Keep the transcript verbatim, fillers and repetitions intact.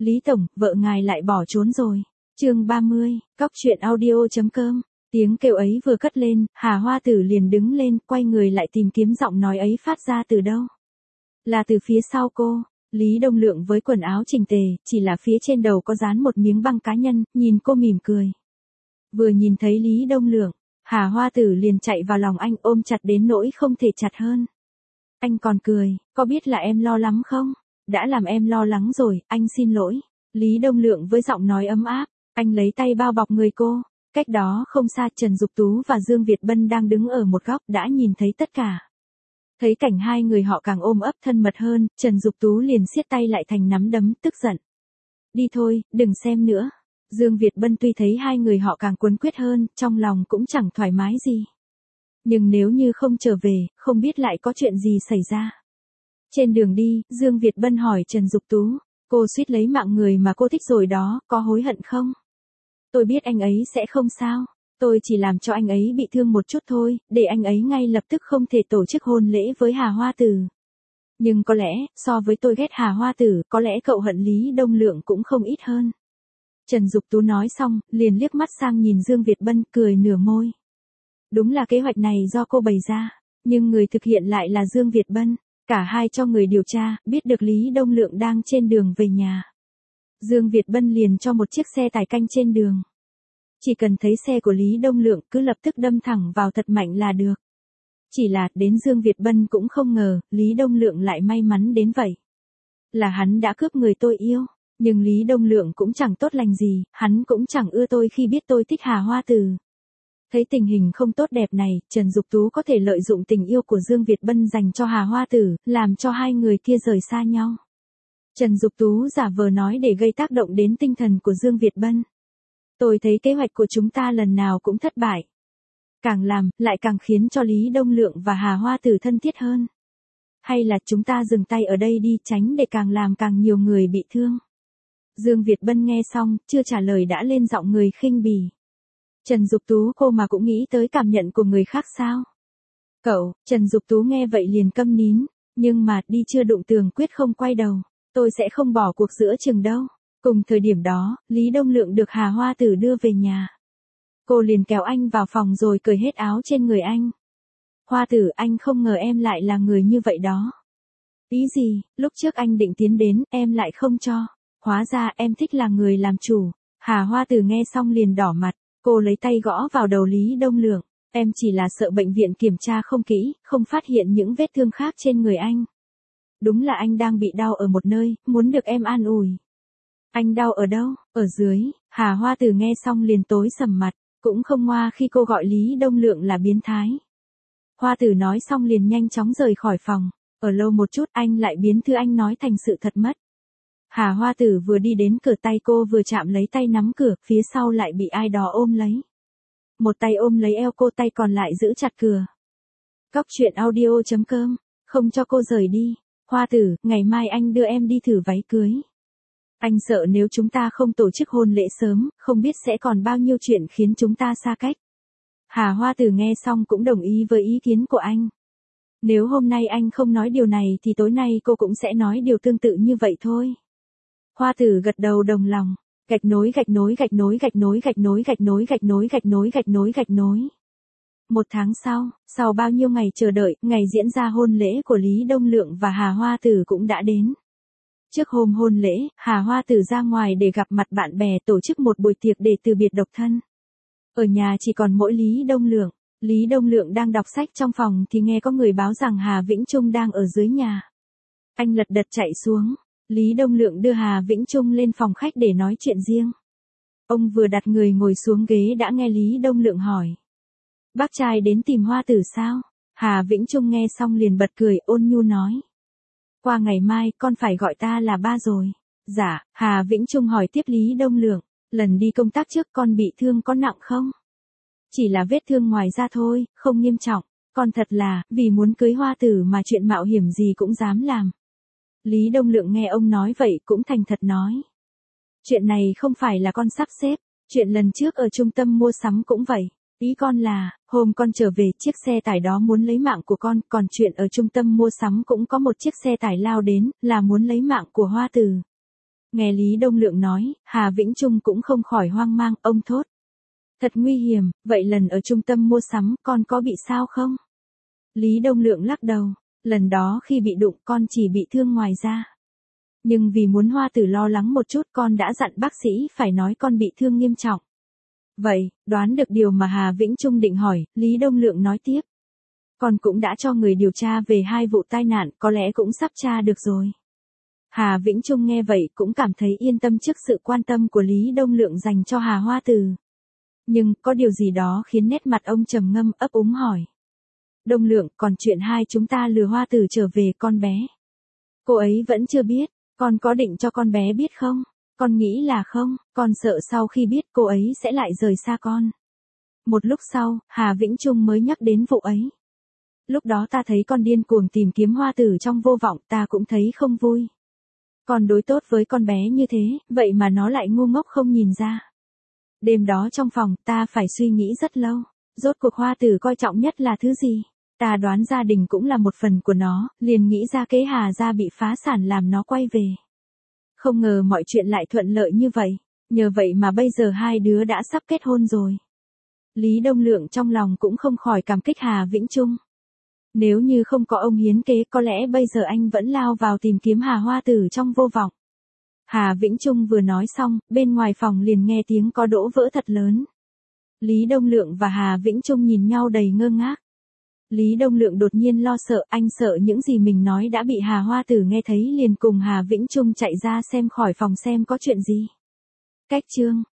Lý Tổng, vợ ngài lại bỏ trốn rồi. Chương ba mươi, cóc truyện audio.com. Tiếng kêu ấy vừa cất lên, Hà Hoa Tử liền đứng lên, quay người lại tìm kiếm giọng nói ấy phát ra từ đâu. Là từ phía sau cô. Lý Đông Lượng với quần áo chỉnh tề, chỉ là phía trên đầu có dán một miếng băng cá nhân, nhìn cô mỉm cười. Vừa nhìn thấy Lý Đông Lượng, Hà Hoa Tử liền chạy vào lòng anh ôm chặt đến nỗi không thể chặt hơn. Anh còn cười, có biết là em lo lắm không? Đã làm em lo lắng rồi, anh xin lỗi. Lý Đông Lượng với giọng nói ấm áp, anh lấy tay bao bọc người cô. Cách đó không xa Trần Dục Tú và Dương Việt Bân đang đứng ở một góc đã nhìn thấy tất cả. Thấy cảnh hai người họ càng ôm ấp thân mật hơn, Trần Dục Tú liền siết tay lại thành nắm đấm, tức giận. Đi thôi, đừng xem nữa. Dương Việt Bân tuy thấy hai người họ càng cuốn quyết hơn, trong lòng cũng chẳng thoải mái gì. Nhưng nếu như không trở về, không biết lại có chuyện gì xảy ra. Trên đường đi, Dương Việt Bân hỏi Trần Dục Tú, cô suýt lấy mạng người mà cô thích rồi đó, có hối hận không? Tôi biết anh ấy sẽ không sao, tôi chỉ làm cho anh ấy bị thương một chút thôi, để anh ấy ngay lập tức không thể tổ chức hôn lễ với Hà Hoa Tử. Nhưng có lẽ, so với tôi ghét Hà Hoa Tử, có lẽ cậu hận Lý Đông Lượng cũng không ít hơn. Trần Dục Tú nói xong, liền liếc mắt sang nhìn Dương Việt Bân, cười nửa môi. Đúng là kế hoạch này do cô bày ra, nhưng người thực hiện lại là Dương Việt Bân. Cả hai cho người điều tra, biết được Lý Đông Lượng đang trên đường về nhà. Dương Việt Bân liền cho một chiếc xe tải canh trên đường. Chỉ cần thấy xe của Lý Đông Lượng cứ lập tức đâm thẳng vào thật mạnh là được. Chỉ là, đến Dương Việt Bân cũng không ngờ, Lý Đông Lượng lại may mắn đến vậy. Là hắn đã cướp người tôi yêu, nhưng Lý Đông Lượng cũng chẳng tốt lành gì, hắn cũng chẳng ưa tôi khi biết tôi thích Hà Hoa Tử. Thấy tình hình không tốt đẹp này, Trần Dục Tú có thể lợi dụng tình yêu của Dương Việt Bân dành cho Hà Hoa Tử, làm cho hai người kia rời xa nhau. Trần Dục Tú giả vờ nói để gây tác động đến tinh thần của Dương Việt Bân. Tôi thấy kế hoạch của chúng ta lần nào cũng thất bại. Càng làm, lại càng khiến cho Lý Đông Lượng và Hà Hoa Tử thân thiết hơn. Hay là chúng ta dừng tay ở đây đi, tránh để càng làm càng nhiều người bị thương. Dương Việt Bân nghe xong, chưa trả lời đã lên giọng người khinh bỉ. Trần Dục Tú, cô mà cũng nghĩ tới cảm nhận của người khác sao? Cậu, Trần Dục Tú nghe vậy liền câm nín, nhưng mà đi chưa đụng tường quyết không quay đầu, tôi sẽ không bỏ cuộc giữa chừng đâu. Cùng thời điểm đó, Lý Đông Lượng được Hà Hoa Tử đưa về nhà. Cô liền kéo anh vào phòng rồi cởi hết áo trên người anh. Hoa Tử, anh không ngờ em lại là người như vậy đó. Ý gì, lúc trước anh định tiến đến, em lại không cho. Hóa ra em thích là người làm chủ. Hà Hoa Tử nghe xong liền đỏ mặt. Cô lấy tay gõ vào đầu Lý Đông Lượng. Em chỉ là sợ bệnh viện kiểm tra không kỹ, không phát hiện những vết thương khác trên người anh. Đúng là anh đang bị đau ở một nơi, muốn được em an ủi. Anh đau ở đâu? Ở dưới. Hà Hoa Tử nghe xong liền tối sầm mặt, cũng không ngoa khi cô gọi Lý Đông Lượng là biến thái. Hoa Tử nói xong liền nhanh chóng rời khỏi phòng. Ở lâu một chút anh lại biến thứ anh nói thành sự thật mất. Hà Hoa Tử vừa đi đến cửa, tay cô vừa chạm lấy tay nắm cửa, phía sau lại bị ai đó ôm lấy. Một tay ôm lấy eo cô, tay còn lại giữ chặt cửa. Cóc truyện audio.com, không cho cô rời đi. Hoa Tử, ngày mai anh đưa em đi thử váy cưới. Anh sợ nếu chúng ta không tổ chức hôn lễ sớm, không biết sẽ còn bao nhiêu chuyện khiến chúng ta xa cách. Hà Hoa Tử nghe xong cũng đồng ý với ý kiến của anh. Nếu hôm nay anh không nói điều này thì tối nay cô cũng sẽ nói điều tương tự như vậy thôi. Hoa Tử gật đầu đồng lòng, gạch nối gạch nối gạch nối gạch nối gạch nối gạch nối gạch nối gạch nối gạch nối gạch nối. Một tháng sau, sau bao nhiêu ngày chờ đợi, ngày diễn ra hôn lễ của Lý Đông Lượng và Hà Hoa Tử cũng đã đến. Trước hôm hôn lễ, Hà Hoa Tử ra ngoài để gặp mặt bạn bè, tổ chức một buổi tiệc để từ biệt độc thân. Ở nhà chỉ còn mỗi Lý Đông Lượng. Lý Đông Lượng đang đọc sách trong phòng thì nghe có người báo rằng Hà Vĩnh Trung đang ở dưới nhà. Anh lật đật chạy xuống. Lý Đông Lượng đưa Hà Vĩnh Trung lên phòng khách để nói chuyện riêng. Ông vừa đặt người ngồi xuống ghế đã nghe Lý Đông Lượng hỏi. Bác trai đến tìm Hoa Tử sao? Hà Vĩnh Trung nghe xong liền bật cười, ôn nhu nói. Qua ngày mai, con phải gọi ta là ba rồi. Dạ, Hà Vĩnh Trung hỏi tiếp Lý Đông Lượng. Lần đi công tác trước con bị thương có nặng không? Chỉ là vết thương ngoài da thôi, không nghiêm trọng. Con thật là, vì muốn cưới Hoa Tử mà chuyện mạo hiểm gì cũng dám làm. Lý Đông Lượng nghe ông nói vậy cũng thành thật nói. Chuyện này không phải là con sắp xếp, chuyện lần trước ở trung tâm mua sắm cũng vậy. Ý con là, hôm con trở về chiếc xe tải đó muốn lấy mạng của con, còn chuyện ở trung tâm mua sắm cũng có một chiếc xe tải lao đến, là muốn lấy mạng của Hoa Tử. Nghe Lý Đông Lượng nói, Hà Vĩnh Trung cũng không khỏi hoang mang, ông thốt. Thật nguy hiểm, vậy lần ở trung tâm mua sắm, con có bị sao không? Lý Đông Lượng lắc đầu, lần đó khi bị đụng con chỉ bị thương ngoài da. Nhưng vì muốn Hoa Tử lo lắng một chút con đã dặn bác sĩ phải nói con bị thương nghiêm trọng. Vậy, đoán được điều mà Hà Vĩnh Trung định hỏi, Lý Đông Lượng nói tiếp. Con cũng đã cho người điều tra về hai vụ tai nạn, có lẽ cũng sắp tra được rồi. Hà Vĩnh Trung nghe vậy cũng cảm thấy yên tâm trước sự quan tâm của Lý Đông Lượng dành cho Hà Hoa Tử. Nhưng, có điều gì đó khiến nét mặt ông trầm ngâm ấp úng hỏi. Đông Lượng, còn chuyện hai chúng ta lừa Hoa Tử trở về con bé. Cô ấy vẫn chưa biết, con có định cho con bé biết không? Con nghĩ là không, con sợ sau khi biết cô ấy sẽ lại rời xa con. Một lúc sau, Hà Vĩnh Trung mới nhắc đến vụ ấy. Lúc đó ta thấy con điên cuồng tìm kiếm Hoa Tử trong vô vọng, ta cũng thấy không vui. Con đối tốt với con bé như thế, vậy mà nó lại ngu ngốc không nhìn ra. Đêm đó trong phòng, ta phải suy nghĩ rất lâu. Rốt cuộc Hoa Tử coi trọng nhất là thứ gì? Ta đoán gia đình cũng là một phần của nó, liền nghĩ ra kế Hà gia bị phá sản làm nó quay về. Không ngờ mọi chuyện lại thuận lợi như vậy, nhờ vậy mà bây giờ hai đứa đã sắp kết hôn rồi. Lý Đông Lượng trong lòng cũng không khỏi cảm kích Hà Vĩnh Trung. Nếu như không có ông hiến kế có lẽ bây giờ anh vẫn lao vào tìm kiếm Hà Hoa Tử trong vô vọng. Hà Vĩnh Trung vừa nói xong, bên ngoài phòng liền nghe tiếng có đỗ vỡ thật lớn. Lý Đông Lượng và Hà Vĩnh Trung nhìn nhau đầy ngơ ngác. Lý Đông Lượng đột nhiên lo sợ, anh sợ những gì mình nói đã bị Hà Hoa Tử nghe thấy liền cùng Hà Vĩnh Trung chạy ra xem khỏi phòng xem có chuyện gì. Cách chương